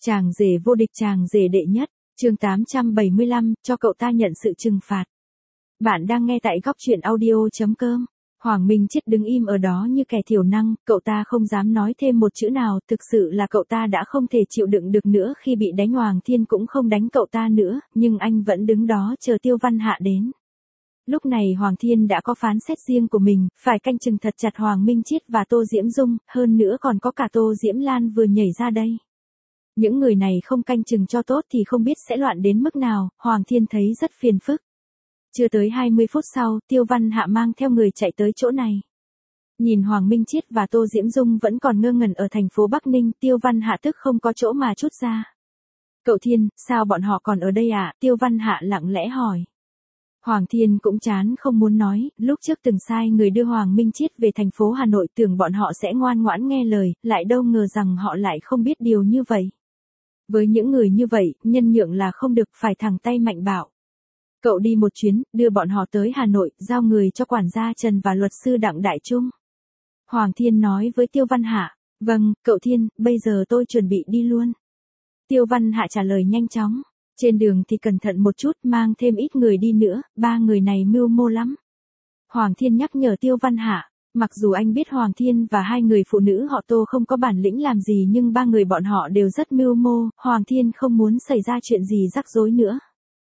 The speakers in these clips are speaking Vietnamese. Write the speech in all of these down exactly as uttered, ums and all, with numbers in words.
Chàng rể vô địch, chàng rể đệ nhất, chương tám trăm bảy mươi lăm, cho cậu ta nhận sự trừng phạt. Bạn đang nghe tại góc truyện audio chấm com. Hoàng Minh Chết đứng im ở đó như kẻ thiểu năng, cậu ta không dám nói thêm một chữ nào, thực sự là cậu ta đã không thể chịu đựng được nữa khi bị đánh. Hoàng Thiên cũng không đánh cậu ta nữa, nhưng anh vẫn đứng đó chờ Tiêu Văn Hạ đến. Lúc này Hoàng Thiên đã có phán xét riêng của mình, phải canh chừng thật chặt Hoàng Minh Chết và Tô Diễm Dung, hơn nữa còn có cả Tô Diễm Lan vừa nhảy ra đây. Những người này không canh chừng cho tốt thì không biết sẽ loạn đến mức nào, Hoàng Thiên thấy rất phiền phức. Chưa tới hai mươi phút sau, Tiêu Văn Hạ mang theo người chạy tới chỗ này. Nhìn Hoàng Minh Chết và Tô Diễm Dung vẫn còn ngơ ngẩn ở thành phố Bắc Ninh, Tiêu Văn Hạ tức không có chỗ mà trút ra. Cậu Thiên, sao bọn họ còn ở đây à? Tiêu Văn Hạ lặng lẽ hỏi. Hoàng Thiên cũng chán không muốn nói, lúc trước từng sai người đưa Hoàng Minh Chết về thành phố Hà Nội, tưởng bọn họ sẽ ngoan ngoãn nghe lời, lại đâu ngờ rằng họ lại không biết điều như vậy. Với những người như vậy, nhân nhượng là không được, phải thẳng tay mạnh bạo. Cậu đi một chuyến, đưa bọn họ tới Hà Nội, giao người cho quản gia Trần và luật sư Đặng Đại Trung. Hoàng Thiên nói với Tiêu Văn Hạ. Vâng, cậu Thiên, bây giờ tôi chuẩn bị đi luôn. Tiêu Văn Hạ trả lời nhanh chóng. Trên đường thì cẩn thận một chút, mang thêm ít người đi nữa, ba người này mưu mô lắm. Hoàng Thiên nhắc nhở Tiêu Văn Hạ. Mặc dù anh biết Hoàng Thiên và hai người phụ nữ họ Tô không có bản lĩnh làm gì, nhưng ba người bọn họ đều rất mưu mô, Hoàng Thiên không muốn xảy ra chuyện gì rắc rối nữa.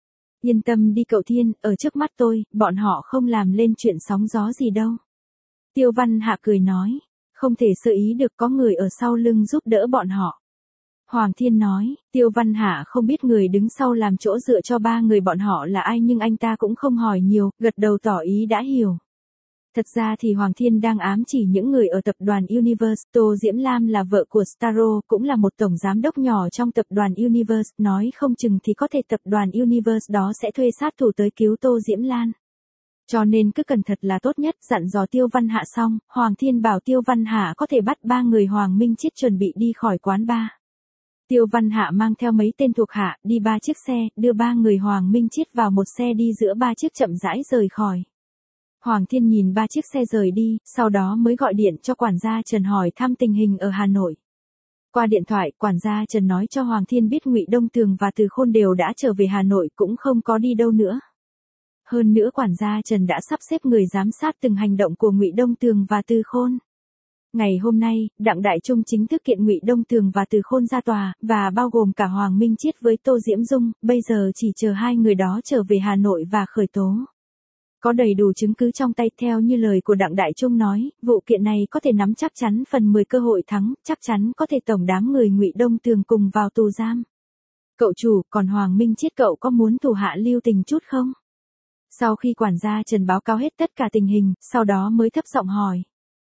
Yên tâm đi cậu Thiên, ở trước mắt tôi, bọn họ không làm lên chuyện sóng gió gì đâu. Tiêu Văn Hạ cười nói, không thể sơ ý được, có người ở sau lưng giúp đỡ bọn họ. Hoàng Thiên nói, Tiêu Văn Hạ không biết người đứng sau làm chỗ dựa cho ba người bọn họ là ai, nhưng anh ta cũng không hỏi nhiều, gật đầu tỏ ý đã hiểu. Thật ra thì Hoàng Thiên đang ám chỉ những người ở tập đoàn Universe. Tô Diễm Lam là vợ của Starro, cũng là một tổng giám đốc nhỏ trong tập đoàn Universe, nói không chừng thì có thể tập đoàn Universe đó sẽ thuê sát thủ tới cứu Tô Diễm Lan. Cho nên cứ cẩn thận là tốt nhất. Dặn dò Tiêu Văn Hạ xong, Hoàng Thiên bảo Tiêu Văn Hạ có thể bắt ba người Hoàng Minh Chết chuẩn bị đi khỏi quán bar. Tiêu Văn Hạ mang theo mấy tên thuộc hạ, đi ba chiếc xe, đưa ba người Hoàng Minh Chết vào một xe, đi giữa ba chiếc chậm rãi rời khỏi. Hoàng Thiên nhìn ba chiếc xe rời đi, sau đó mới gọi điện cho quản gia Trần hỏi thăm tình hình ở Hà Nội. Qua điện thoại, quản gia Trần nói cho Hoàng Thiên biết Ngụy Đông Tường và Từ Khôn đều đã trở về Hà Nội, cũng không có đi đâu nữa. Hơn nữa quản gia Trần đã sắp xếp người giám sát từng hành động của Ngụy Đông Tường và Từ Khôn. Ngày hôm nay, Đặng Đại Trung chính thức kiện Ngụy Đông Tường và Từ Khôn ra tòa, và bao gồm cả Hoàng Minh Chết với Tô Diễm Dung, bây giờ chỉ chờ hai người đó trở về Hà Nội và khởi tố. Có đầy đủ chứng cứ trong tay, theo như lời của Đặng Đại Trung nói, vụ kiện này có thể nắm chắc chắn phần mười cơ hội thắng, chắc chắn có thể tổng đám người Ngụy Đông Tường cùng vào tù giam. Cậu chủ, còn Hoàng Minh Chết cậu có muốn thủ hạ lưu tình chút không? Sau khi quản gia Trần báo cáo hết tất cả tình hình, sau đó mới thấp giọng hỏi.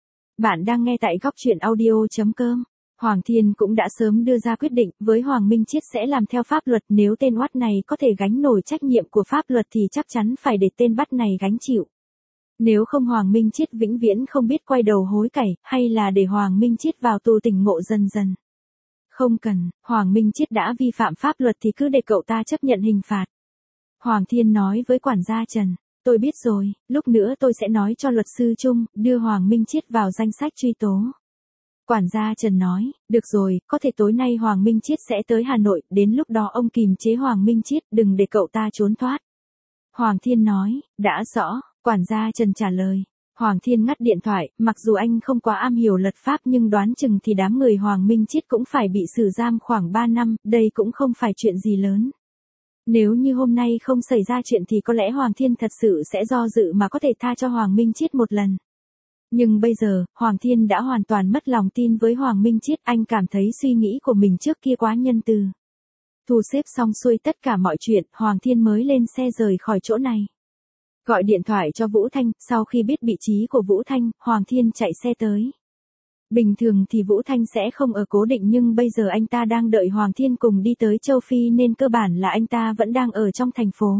Bạn đang nghe tại góc truyện audio chấm com. Hoàng Thiên cũng đã sớm đưa ra quyết định, với Hoàng Minh Chết sẽ làm theo pháp luật, nếu tên oắt này có thể gánh nổi trách nhiệm của pháp luật thì chắc chắn phải để tên bắt này gánh chịu. Nếu không Hoàng Minh Chết vĩnh viễn không biết quay đầu hối cải, hay là để Hoàng Minh Chết vào tù tỉnh ngộ dần dần. Không cần, Hoàng Minh Chết đã vi phạm pháp luật thì cứ để cậu ta chấp nhận hình phạt. Hoàng Thiên nói với quản gia Trần. Tôi biết rồi, lúc nữa tôi sẽ nói cho luật sư Trung, đưa Hoàng Minh Chết vào danh sách truy tố. Quản gia Trần nói, được rồi, có thể tối nay Hoàng Minh Chết sẽ tới Hà Nội, đến lúc đó ông kìm chế Hoàng Minh Chết, đừng để cậu ta trốn thoát. Hoàng Thiên nói, đã rõ, quản gia Trần trả lời. Hoàng Thiên ngắt điện thoại, mặc dù anh không quá am hiểu luật pháp nhưng đoán chừng thì đám người Hoàng Minh Chết cũng phải bị xử giam khoảng ba năm, đây cũng không phải chuyện gì lớn. Nếu như hôm nay không xảy ra chuyện thì có lẽ Hoàng Thiên thật sự sẽ do dự mà có thể tha cho Hoàng Minh Chết một lần. Nhưng bây giờ, Hoàng Thiên đã hoàn toàn mất lòng tin với Hoàng Minh Chết, anh cảm thấy suy nghĩ của mình trước kia quá nhân từ. Thu xếp xong xuôi tất cả mọi chuyện, Hoàng Thiên mới lên xe rời khỏi chỗ này. Gọi điện thoại cho Vũ Thanh, sau khi biết vị trí của Vũ Thanh, Hoàng Thiên chạy xe tới. Bình thường thì Vũ Thanh sẽ không ở cố định, nhưng bây giờ anh ta đang đợi Hoàng Thiên cùng đi tới châu Phi nên cơ bản là anh ta vẫn đang ở trong thành phố.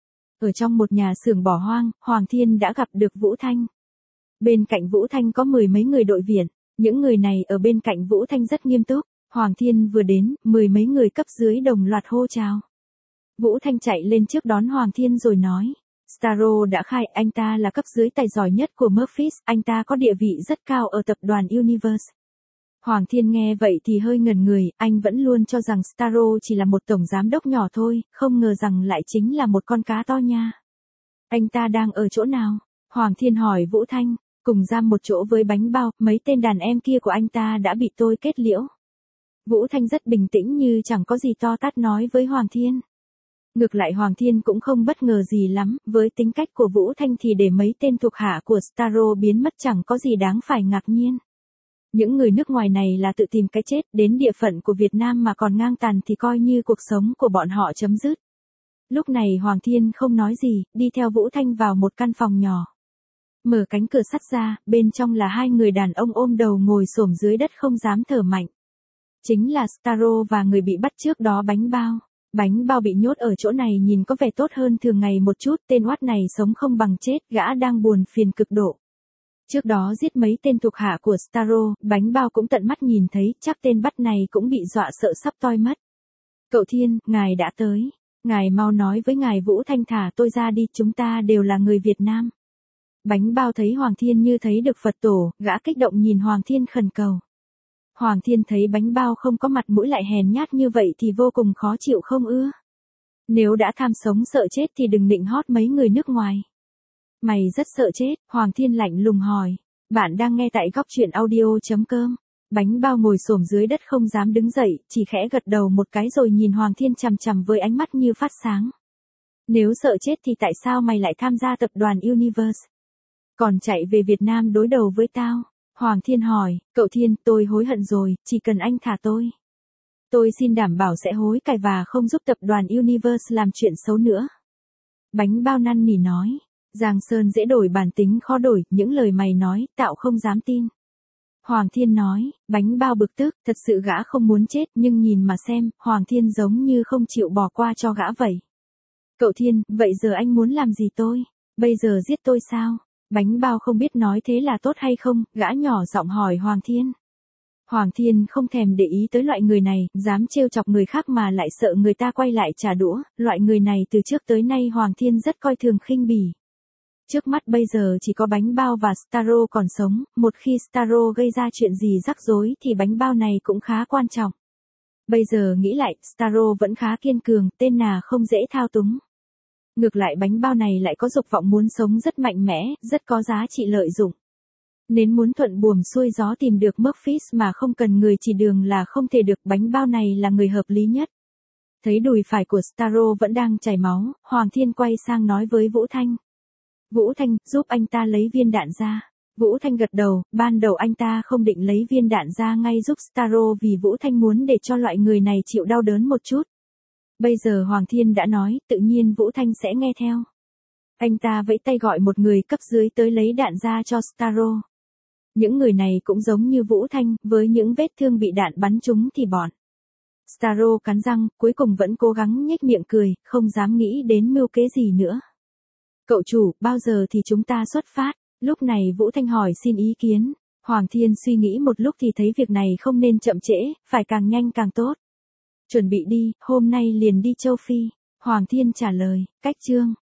Ở trong một nhà xưởng bỏ hoang, Hoàng Thiên đã gặp được Vũ Thanh. Bên cạnh Vũ Thanh có mười mấy người đội viện, những người này ở bên cạnh Vũ Thanh rất nghiêm túc. Hoàng Thiên vừa đến, mười mấy người cấp dưới đồng loạt hô chào. Vũ Thanh chạy lên trước đón Hoàng Thiên rồi nói. Starro đã khai anh ta là cấp dưới tài giỏi nhất của Murphys, anh ta có địa vị rất cao ở tập đoàn Universe. Hoàng Thiên nghe vậy thì hơi ngẩn người, anh vẫn luôn cho rằng Starro chỉ là một tổng giám đốc nhỏ thôi, không ngờ rằng lại chính là một con cá to nha. Anh ta đang ở chỗ nào? Hoàng Thiên hỏi Vũ Thanh, cùng giam một chỗ với bánh bao, mấy tên đàn em kia của anh ta đã bị tôi kết liễu. Vũ Thanh rất bình tĩnh như chẳng có gì to tát nói với Hoàng Thiên. Ngược lại Hoàng Thiên cũng không bất ngờ gì lắm, với tính cách của Vũ Thanh thì để mấy tên thuộc hạ của Starro biến mất chẳng có gì đáng phải ngạc nhiên. Những người nước ngoài này là tự tìm cái chết, đến địa phận của Việt Nam mà còn ngang tàn thì coi như cuộc sống của bọn họ chấm dứt. Lúc này Hoàng Thiên không nói gì, đi theo Vũ Thanh vào một căn phòng nhỏ. Mở cánh cửa sắt ra, bên trong là hai người đàn ông ôm đầu ngồi xổm dưới đất không dám thở mạnh. Chính là Starro và người bị bắt trước đó bánh bao. Bánh bao bị nhốt ở chỗ này nhìn có vẻ tốt hơn thường ngày một chút, tên oát này sống không bằng chết, gã đang buồn phiền cực độ. Trước đó giết mấy tên thuộc hạ của Starro, bánh bao cũng tận mắt nhìn thấy, chắc tên bắt này cũng bị dọa sợ sắp toi mất. Cậu Thiên, ngài đã tới. Ngài mau nói với ngài Vũ Thanh thả tôi ra đi, chúng ta đều là người Việt Nam. Bánh bao thấy Hoàng Thiên như thấy được Phật tổ, gã kích động nhìn Hoàng Thiên khẩn cầu. Hoàng Thiên thấy bánh bao không có mặt mũi lại hèn nhát như vậy thì vô cùng khó chịu không ưa. Nếu đã tham sống sợ chết thì đừng định hót mấy người nước ngoài. Mày rất sợ chết, Hoàng Thiên lạnh lùng hỏi. Bạn đang nghe tại góc truyện audio chấm com. Bánh bao ngồi xổm dưới đất không dám đứng dậy, chỉ khẽ gật đầu một cái rồi nhìn Hoàng Thiên chằm chằm với ánh mắt như phát sáng. Nếu sợ chết thì tại sao mày lại tham gia tập đoàn Universe? Còn chạy về Việt Nam đối đầu với tao? Hoàng Thiên hỏi, cậu Thiên, tôi hối hận rồi, chỉ cần anh thả tôi. Tôi xin đảm bảo sẽ hối cải và không giúp tập đoàn Universe làm chuyện xấu nữa. Bánh bao năn nỉ nói, Giang Sơn dễ đổi bản tính khó đổi, những lời mày nói, tạo không dám tin. Hoàng Thiên nói, bánh bao bực tức, thật sự gã không muốn chết nhưng nhìn mà xem, Hoàng Thiên giống như không chịu bỏ qua cho gã vậy. Cậu Thiên, vậy giờ anh muốn làm gì tôi? Bây giờ giết tôi sao? Bánh bao không biết nói thế là tốt hay không, gã nhỏ giọng hỏi Hoàng Thiên. Hoàng Thiên không thèm để ý tới loại người này, dám trêu chọc người khác mà lại sợ người ta quay lại trả đũa, loại người này từ trước tới nay Hoàng Thiên rất coi thường khinh bỉ. Trước mắt bây giờ chỉ có bánh bao và Starro còn sống, một khi Starro gây ra chuyện gì rắc rối thì bánh bao này cũng khá quan trọng. Bây giờ nghĩ lại, Starro vẫn khá kiên cường, tên nào không dễ thao túng. Ngược lại bánh bao này lại có dục vọng muốn sống rất mạnh mẽ, rất có giá trị lợi dụng. Nên muốn thuận buồm xuôi gió tìm được Murphys mà không cần người chỉ đường là không thể được, bánh bao này là người hợp lý nhất. Thấy đùi phải của Starro vẫn đang chảy máu, Hoàng Thiên quay sang nói với Vũ Thanh. Vũ Thanh, giúp anh ta lấy viên đạn ra. Vũ Thanh gật đầu, ban đầu anh ta không định lấy viên đạn ra ngay giúp Starro vì Vũ Thanh muốn để cho loại người này chịu đau đớn một chút. Bây giờ Hoàng Thiên đã nói, tự nhiên Vũ Thanh sẽ nghe theo. Anh ta vẫy tay gọi một người cấp dưới tới lấy đạn ra cho Starro. Những người này cũng giống như Vũ Thanh, với những vết thương bị đạn bắn trúng thì bọn. Starro cắn răng, cuối cùng vẫn cố gắng nhếch miệng cười, không dám nghĩ đến mưu kế gì nữa. Cậu chủ, bao giờ thì chúng ta xuất phát? Lúc này Vũ Thanh hỏi xin ý kiến. Hoàng Thiên suy nghĩ một lúc thì thấy việc này không nên chậm trễ, phải càng nhanh càng tốt. Chuẩn bị đi, hôm nay liền đi châu Phi. Hoàng Thiên trả lời, cách chương.